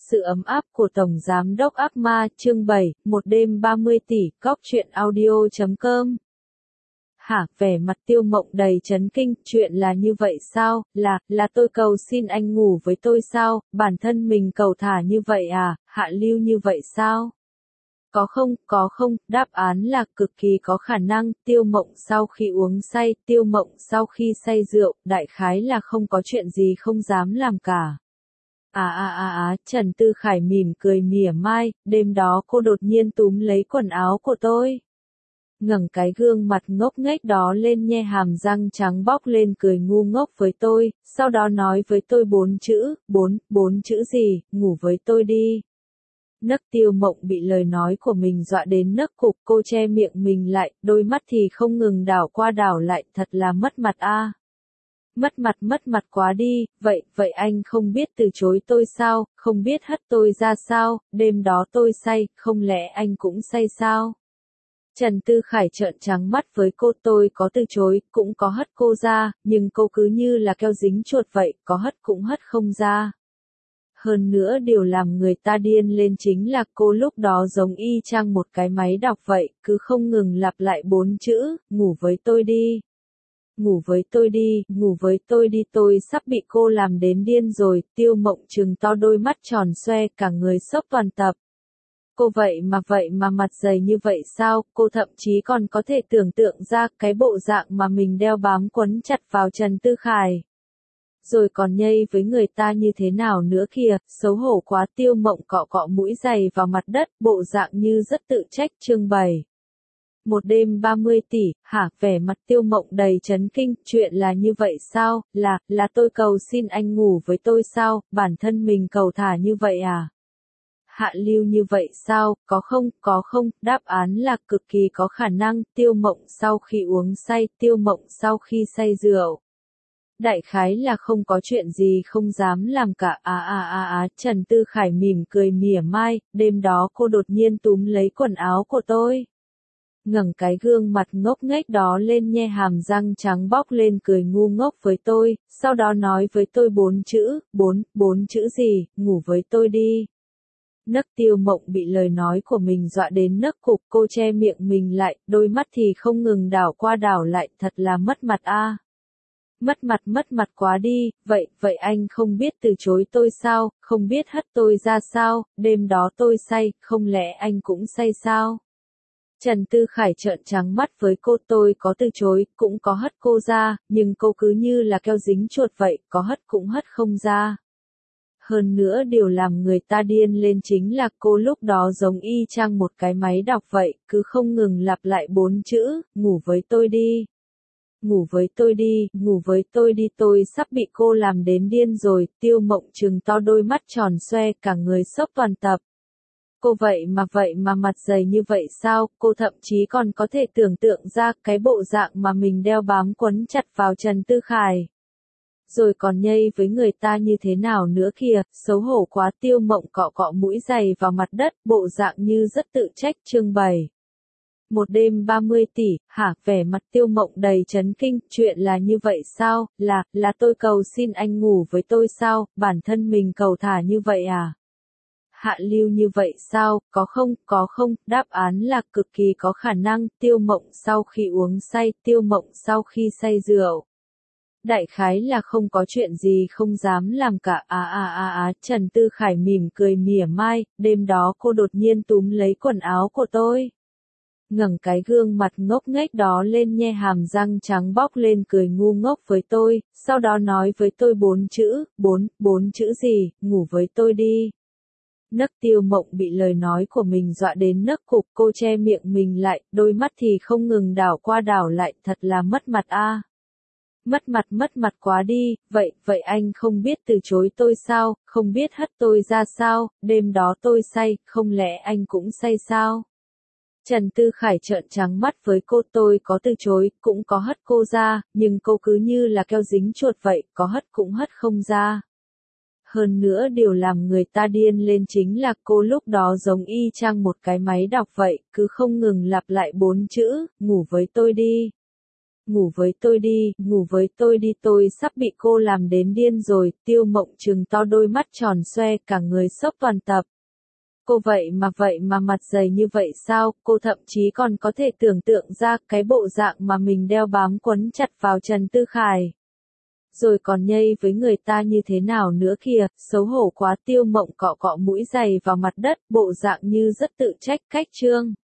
Sự ấm áp của Tổng Giám đốc ác ma chương 7, một đêm 30 tỷ, cóc truyện audio.com. Hả, vẻ mặt Tiêu Mộng đầy chấn kinh, chuyện là như vậy sao, là tôi cầu xin anh ngủ với tôi sao, bản thân mình cầu thả như vậy à, hạ lưu như vậy sao? Có không, đáp án là cực kỳ có khả năng, Tiêu Mộng sau khi uống say, Tiêu Mộng sau khi say rượu, đại khái là không có chuyện gì không dám làm cả. Trần Tư Khải mỉm cười mỉa mai, đêm đó cô đột nhiên túm lấy quần áo của tôi. Ngẩng cái gương mặt ngốc nghếch đó lên nhe hàm răng trắng bóc lên cười ngu ngốc với tôi, sau đó nói với tôi 4 chữ, bốn chữ gì, ngủ với tôi đi. Nấc Tiêu Mộng bị lời nói của mình dọa đến nấc cục, cô che miệng mình lại, đôi mắt thì không ngừng đảo qua đảo lại, thật là mất mặt a. Mất mặt quá đi, vậy anh không biết từ chối tôi sao, không biết hất tôi ra sao, đêm đó tôi say, không lẽ anh cũng say sao? Trần Tư Khải trợn trắng mắt với cô, tôi có từ chối, cũng có hất cô ra, nhưng cô cứ như là keo dính chuột vậy, có hất cũng hất không ra. Hơn nữa điều làm người ta điên lên chính là cô lúc đó giống y chang một cái máy đọc vậy, cứ không ngừng lặp lại 4 chữ, ngủ với tôi đi. Ngủ với tôi đi, ngủ với tôi đi, tôi sắp bị cô làm đến điên rồi, Tiêu Mộng trừng to đôi mắt tròn xoe, cả người sốc toàn tập. Cô vậy mà mặt dày như vậy sao, cô thậm chí còn có thể tưởng tượng ra cái bộ dạng mà mình đeo bám quấn chặt vào Trần Tư Khải. Rồi còn nhây với người ta như thế nào nữa kìa, xấu hổ quá, Tiêu Mộng cọ cọ mũi giày vào mặt đất, bộ dạng như rất tự trách chương 7. Một đêm 30 tỷ, hả, vẻ mặt Tiêu Mộng đầy chấn kinh, chuyện là như vậy sao, là tôi cầu xin anh ngủ với tôi sao, bản thân mình cầu thả như vậy à? Hạ lưu như vậy sao, có không, đáp án là cực kỳ có khả năng, Tiêu Mộng sau khi uống say, Tiêu Mộng sau khi say rượu. Đại khái là không có chuyện gì không dám làm cả. Trần Tư Khải mỉm cười mỉa mai, đêm đó cô đột nhiên túm lấy quần áo của tôi. Ngẩng cái gương mặt ngốc nghếch đó lên nhe hàm răng trắng bóc lên cười ngu ngốc với tôi, sau đó nói với tôi 4 chữ, bốn chữ gì, ngủ với tôi đi. Nấc Tiêu Mộng bị lời nói của mình dọa đến nấc cục, cô che miệng mình lại, đôi mắt thì không ngừng đảo qua đảo lại, thật là mất mặt a. Mất mặt quá đi, vậy anh không biết từ chối tôi sao, không biết hất tôi ra sao, đêm đó tôi say, không lẽ anh cũng say sao? Trần Tư Khải trợn trắng mắt với cô, tôi có từ chối, cũng có hất cô ra, nhưng cô cứ như là keo dính chuột vậy, có hất cũng hất không ra. Hơn nữa điều làm người ta điên lên chính là cô lúc đó giống y chang một cái máy đọc vậy, cứ không ngừng lặp lại 4 chữ, ngủ với tôi đi. Ngủ với tôi đi, ngủ với tôi đi, tôi sắp bị cô làm đến điên rồi, Tiêu Mộng trừng to đôi mắt tròn xoe, cả người sốc toàn tập. Cô vậy mà mặt dày như vậy sao, cô thậm chí còn có thể tưởng tượng ra cái bộ dạng mà mình đeo bám quấn chặt vào Trần Tư Khải. Rồi còn nhây với người ta như thế nào nữa kìa, xấu hổ quá, Tiêu Mộng cọ cọ mũi giày vào mặt đất, bộ dạng như rất tự trách chương 7. Một đêm 30 tỷ, hả, vẻ mặt Tiêu Mộng đầy chấn kinh, chuyện là như vậy sao, là tôi cầu xin anh ngủ với tôi sao, bản thân mình cầu thả như vậy à? Hạ lưu như vậy sao, có không, đáp án là cực kỳ có khả năng, Tiêu Mộng sau khi uống say, Tiêu Mộng sau khi say rượu. Đại khái là không có chuyện gì không dám làm cả. Trần Tư Khải mỉm cười mỉa mai, đêm đó cô đột nhiên túm lấy quần áo của tôi. Ngẩng cái gương mặt ngốc nghếch đó lên nhe hàm răng trắng bóc lên cười ngu ngốc với tôi, sau đó nói với tôi 4 chữ, bốn chữ gì, ngủ với tôi đi. Nấc Tiêu Mộng bị lời nói của mình dọa đến nấc cục, cô che miệng mình lại, đôi mắt thì không ngừng đảo qua đảo lại, thật là mất mặt a. Mất mặt quá đi, vậy anh không biết từ chối tôi sao, không biết hất tôi ra sao, đêm đó tôi say, không lẽ anh cũng say sao? Trần Tư Khải trợn trắng mắt với cô, tôi có từ chối, cũng có hất cô ra, nhưng cô cứ như là keo dính chuột vậy, có hất cũng hất không ra. Hơn nữa điều làm người ta điên lên chính là cô lúc đó giống y chang một cái máy đọc vậy, cứ không ngừng lặp lại 4 chữ, ngủ với tôi đi. ngủ với tôi đi tôi sắp bị cô làm đến điên rồi, Tiêu Mộng trừng to đôi mắt tròn xoe cả người sốc toàn tập. Cô vậy mà mặt dày như vậy sao, cô thậm chí còn có thể tưởng tượng ra cái bộ dạng mà mình đeo bám quấn chặt vào Trần Tư Khải. Rồi còn nhây với người ta như thế nào nữa kìa, xấu hổ quá. Tiêu Mộng cọ cọ mũi giày vào mặt đất, bộ dạng như rất tự trách cách trương.